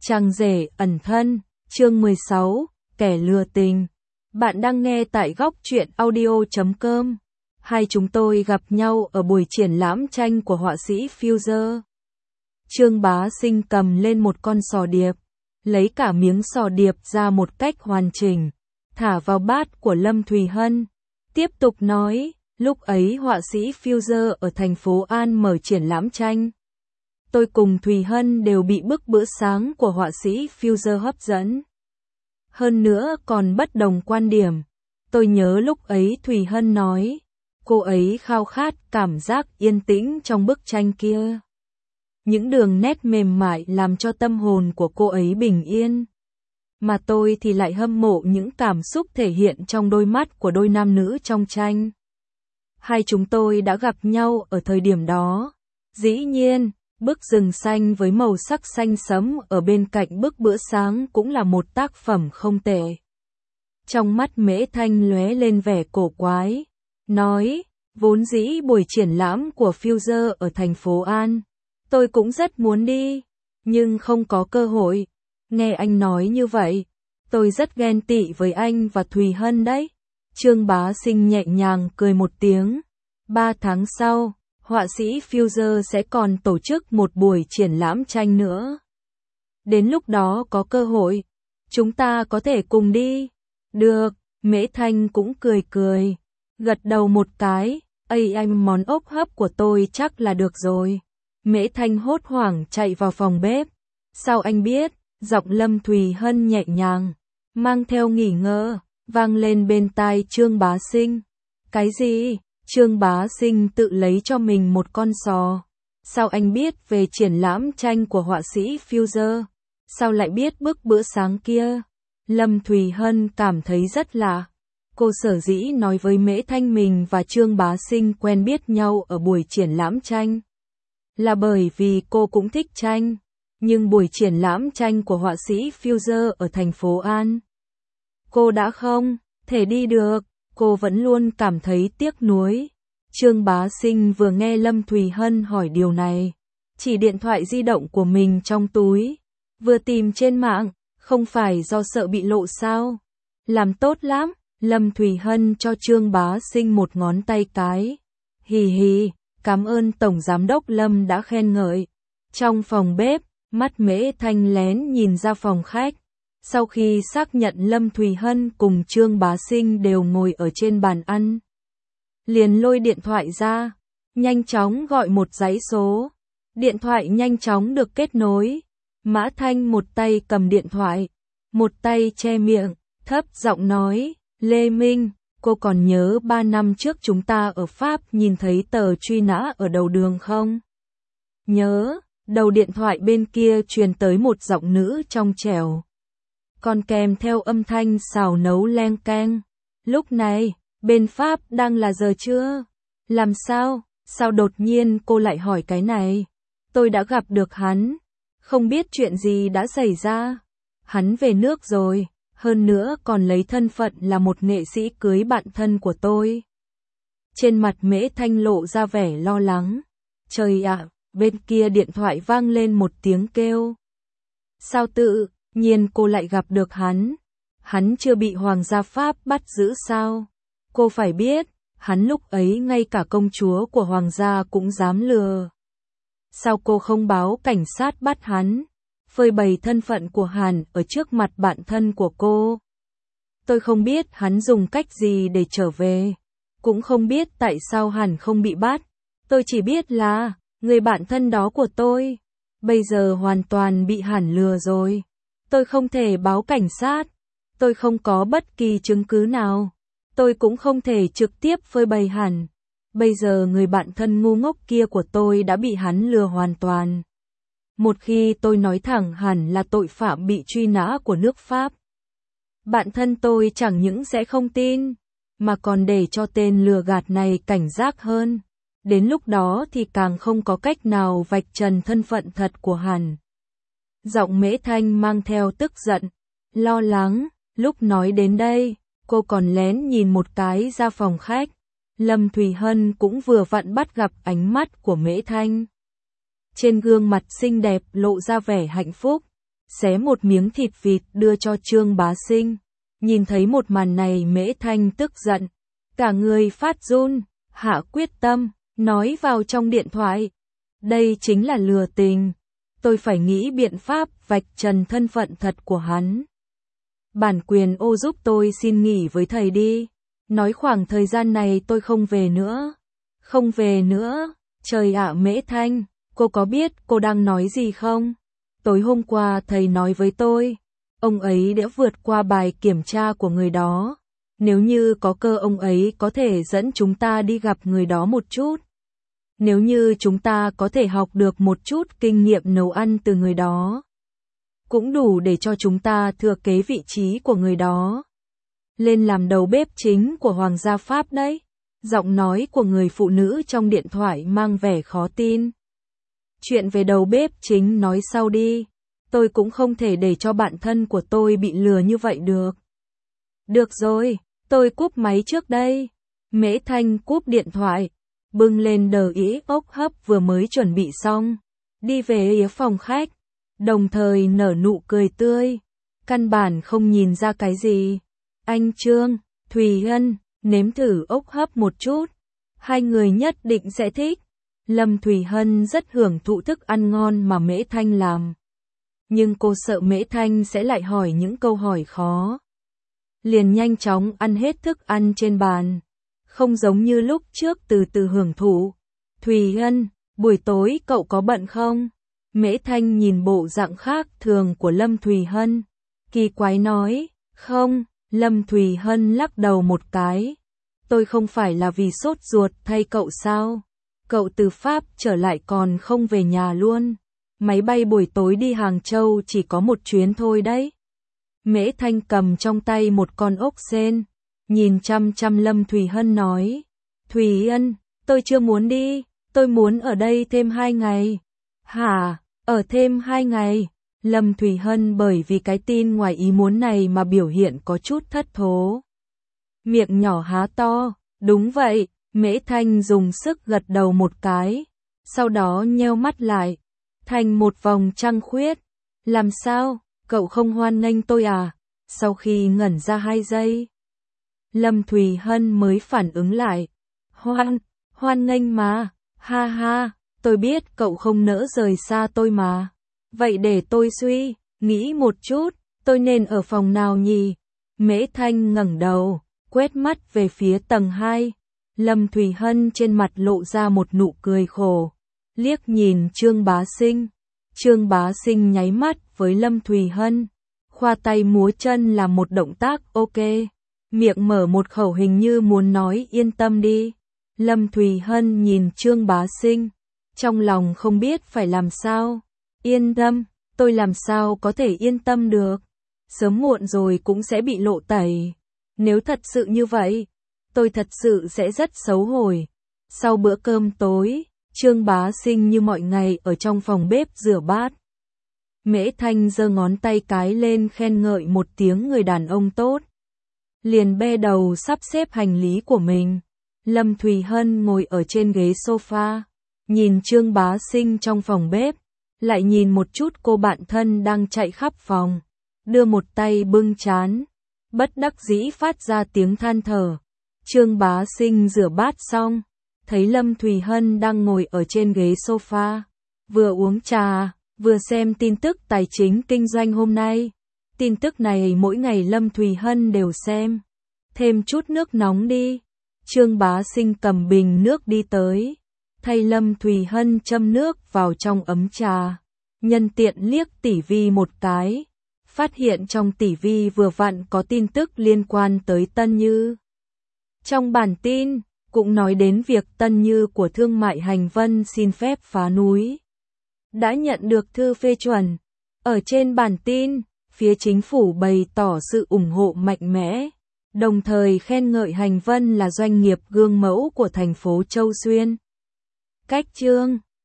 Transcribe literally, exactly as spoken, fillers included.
Chàng rể ẩn thân, chương mười sáu, kẻ lừa tình. Bạn đang nghe tại góc truyện audio chấm com. Hai chúng tôi gặp nhau ở buổi triển lãm tranh của họa sĩ Fuser. Trương Bá Sinh cầm lên một con sò điệp, lấy cả miếng sò điệp ra một cách hoàn chỉnh, thả vào bát của Lâm Thùy Hân. Tiếp tục nói, lúc ấy họa sĩ Fuser ở thành phố An mở triển lãm tranh. Tôi cùng Thùy Hân đều bị bức bữa sáng của họa sĩ Fuser hấp dẫn. Hơn nữa còn bất đồng quan điểm. Tôi nhớ lúc ấy Thùy Hân nói, cô ấy khao khát cảm giác yên tĩnh trong bức tranh kia. Những đường nét mềm mại làm cho tâm hồn của cô ấy bình yên. Mà tôi thì lại hâm mộ những cảm xúc thể hiện trong đôi mắt của đôi nam nữ trong tranh. Hai chúng tôi đã gặp nhau ở thời điểm đó. Dĩ nhiên, bức rừng xanh với màu sắc xanh sẫm ở bên cạnh bức bữa sáng cũng là một tác phẩm không tệ. Trong mắt Mễ Thanh lóe lên vẻ cổ quái, nói, vốn dĩ buổi triển lãm của Fuser ở thành phố An, tôi cũng rất muốn đi, nhưng không có cơ hội. Nghe anh nói như vậy, tôi rất ghen tị với anh và Thùy Hân đấy. Trương Bá Sinh nhẹ nhàng cười một tiếng. Ba tháng sau, họa sĩ Fuser sẽ còn tổ chức một buổi triển lãm tranh nữa. Đến lúc đó có cơ hội, chúng ta có thể cùng đi. Được, Mễ Thanh cũng cười cười, gật đầu một cái, ây anh món ốc hấp của tôi chắc là được rồi. Mễ Thanh hốt hoảng chạy vào phòng bếp. Sao anh biết? Giọng Lâm Thùy Hân nhẹ nhàng, mang theo nghỉ ngờ, vang lên bên tai Trương Bá Sinh. Cái gì? Trương Bá Sinh tự lấy cho mình một con sò. Sao anh biết về triển lãm tranh của họa sĩ Fuser? Sao lại biết bức bữa sáng kia? Lâm Thùy Hân cảm thấy rất lạ. Cô sở dĩ nói với Mễ Thanh mình và Trương Bá Sinh quen biết nhau ở buổi triển lãm tranh. Là bởi vì cô cũng thích tranh. Nhưng buổi triển lãm tranh của họa sĩ Fuser ở thành phố An, cô đã không thể đi được. Cô vẫn luôn cảm thấy tiếc nuối. Trương Bá Sinh vừa nghe Lâm Thùy Hân hỏi điều này, chỉ điện thoại di động của mình trong túi, vừa tìm trên mạng, không phải do sợ bị lộ sao? Làm tốt lắm. Lâm Thùy Hân cho Trương Bá Sinh một ngón tay cái. Hì hì, cảm ơn Tổng Giám đốc Lâm đã khen ngợi. Trong phòng bếp, mắt Mễ Thanh lén nhìn ra phòng khách. Sau khi xác nhận Lâm Thùy Hân cùng Trương Bá Sinh đều ngồi ở trên bàn ăn, liền lôi điện thoại ra, nhanh chóng gọi một dãy số. Điện thoại nhanh chóng được kết nối. Mã Thanh một tay cầm điện thoại, một tay che miệng, thấp giọng nói, Lê Minh, cô còn nhớ ba năm trước chúng ta ở Pháp nhìn thấy tờ truy nã ở đầu đường không? Nhớ. Đầu điện thoại bên kia truyền tới một giọng nữ trong trẻo, còn kèm theo âm thanh xào nấu leng keng. Lúc này, bên Pháp đang là giờ trưa. Làm sao? Sao đột nhiên cô lại hỏi cái này? Tôi đã gặp được hắn. Không biết chuyện gì đã xảy ra. Hắn về nước rồi, hơn nữa còn lấy thân phận là một nghệ sĩ cưới bạn thân của tôi. Trên mặt Mễ Thanh lộ ra vẻ lo lắng. Trời ạ! Bên kia điện thoại vang lên một tiếng kêu. Sao tự nhiên cô lại gặp được hắn? Hắn chưa bị Hoàng gia Pháp bắt giữ sao? Cô phải biết, hắn lúc ấy ngay cả công chúa của Hoàng gia cũng dám lừa. Sao cô không báo cảnh sát bắt hắn? Phơi bày thân phận của hắn ở trước mặt bạn thân của cô. Tôi không biết hắn dùng cách gì để trở về. Cũng không biết tại sao hắn không bị bắt. Tôi chỉ biết là người bạn thân đó của tôi, bây giờ hoàn toàn bị hắn lừa rồi. Tôi không thể báo cảnh sát. Tôi không có bất kỳ chứng cứ nào. Tôi cũng không thể trực tiếp phơi bày hắn. Bây giờ người bạn thân ngu ngốc kia của tôi đã bị hắn lừa hoàn toàn. Một khi tôi nói thẳng hắn là tội phạm bị truy nã của nước Pháp, bạn thân tôi chẳng những sẽ không tin, mà còn để cho tên lừa gạt này cảnh giác hơn. Đến lúc đó thì càng không có cách nào vạch trần thân phận thật của hắn. Giọng Mễ Thanh mang theo tức giận, lo lắng. Lúc nói đến đây, cô còn lén nhìn một cái ra phòng khách. Lâm Thùy Hân cũng vừa vặn bắt gặp ánh mắt của Mễ Thanh. Trên gương mặt xinh đẹp lộ ra vẻ hạnh phúc. xé một miếng thịt vịt đưa cho Trương Bá Sinh. Nhìn thấy một màn này Mễ Thanh tức giận, cả người phát run, hạ quyết tâm, nói vào trong điện thoại. Đây chính là lừa tình, tôi phải nghĩ biện pháp vạch trần thân phận thật của hắn. Bản quyền ô giúp tôi xin nghỉ với thầy đi, nói khoảng thời gian này tôi không về nữa. Không về nữa, trời ạ Mễ Thanh, cô có biết cô đang nói gì không? Tối hôm qua thầy nói với tôi, ông ấy đã vượt qua bài kiểm tra của người đó. Nếu như có cơ ông ấy có thể dẫn chúng ta đi gặp người đó một chút. Nếu như chúng ta có thể học được một chút kinh nghiệm nấu ăn từ người đó, cũng đủ để cho chúng ta thừa kế vị trí của người đó. Lên làm đầu bếp chính của Hoàng gia Pháp đấy. Giọng nói của người phụ nữ trong điện thoại mang vẻ khó tin. Chuyện về đầu bếp chính nói sau đi. Tôi cũng không thể để cho bạn thân của tôi bị lừa như vậy được. Được rồi, tôi cúp máy trước đây. Mễ Thanh cúp điện thoại, bưng lên đờ ĩ ốc hấp vừa mới chuẩn bị xong, đi về phía phòng khách, đồng thời nở nụ cười tươi, căn bản không nhìn ra cái gì. Anh Trương, Thùy Hân, nếm thử ốc hấp một chút, hai người nhất định sẽ thích. Lâm Thùy Hân rất hưởng thụ thức ăn ngon mà Mễ Thanh làm. Nhưng cô sợ Mễ Thanh sẽ lại hỏi những câu hỏi khó. Liền nhanh chóng ăn hết thức ăn trên bàn. Không giống như lúc trước từ từ hưởng thụ. Thùy Hân, buổi tối cậu có bận không? Mễ Thanh nhìn bộ dạng khác thường của Lâm Thùy Hân. Kỳ quái nói, không, Lâm Thùy Hân lắc đầu một cái. Tôi không phải là vì sốt ruột thay cậu sao? Cậu từ Pháp trở lại còn không về nhà luôn. Máy bay buổi tối đi Hàng Châu chỉ có một chuyến thôi đấy. Mễ Thanh cầm trong tay một con ốc sên, nhìn chăm chăm Lâm Thùy Hân nói. Thùy Hân, tôi chưa muốn đi, tôi muốn ở đây thêm hai ngày. Hả, ở thêm hai ngày? Lâm Thùy Hân bởi vì cái tin ngoài ý muốn này mà biểu hiện có chút thất thố. Miệng nhỏ há to, đúng vậy, Mễ Thanh dùng sức gật đầu một cái, sau đó nheo mắt lại, thành một vòng trăng khuyết. Làm sao, cậu không hoan nghênh tôi à? Sau khi ngẩn ra hai giây, Lâm Thùy Hân mới phản ứng lại. Hoan, hoan nghênh mà, ha ha, tôi biết cậu không nỡ rời xa tôi mà. Vậy để tôi suy, nghĩ một chút, tôi nên ở phòng nào nhỉ? Mễ Thanh ngẩng đầu, quét mắt về phía tầng hai. Lâm Thùy Hân trên mặt lộ ra một nụ cười khổ, liếc nhìn Trương Bá Sinh. Trương Bá Sinh nháy mắt với Lâm Thùy Hân, khoa tay múa chân làm một động tác ok, miệng mở một khẩu hình như muốn nói yên tâm đi. Lâm Thùy Hân nhìn Trương Bá Sinh, trong lòng không biết phải làm sao. Yên tâm, tôi làm sao có thể yên tâm được, sớm muộn rồi cũng sẽ bị lộ tẩy. Nếu thật sự như vậy, tôi thật sự sẽ rất xấu hổ. Sau bữa cơm tối, Trương Bá Sinh như mọi ngày ở trong phòng bếp rửa bát. Mễ Thanh giơ ngón tay cái lên khen ngợi một tiếng người đàn ông tốt. Liền bê đầu sắp xếp hành lý của mình. Lâm Thùy Hân ngồi ở trên ghế sofa, nhìn Trương Bá Sinh trong phòng bếp, lại nhìn một chút cô bạn thân đang chạy khắp phòng, đưa một tay bưng trán, bất đắc dĩ phát ra tiếng than thở. Trương Bá Sinh rửa bát xong, thấy Lâm Thùy Hân đang ngồi ở trên ghế sofa, vừa uống trà, vừa xem tin tức tài chính kinh doanh hôm nay. Tin tức này mỗi ngày Lâm Thùy Hân đều xem. Thêm chút nước nóng đi. Trương Bá Sinh cầm bình nước đi tới, thay Lâm Thùy Hân châm nước vào trong ấm trà. Nhân tiện liếc tỷ vi một cái, phát hiện trong tỷ vi vừa vặn có tin tức liên quan tới Tân Như. Trong bản tin, cũng nói đến việc Tân Như của Thương mại Hành Vân xin phép phá núi đã nhận được thư phê chuẩn. Ở trên bản tin, phía chính phủ bày tỏ sự ủng hộ mạnh mẽ, đồng thời khen ngợi Hành Vân là doanh nghiệp gương mẫu của thành phố Châu Xuyên. Cách chương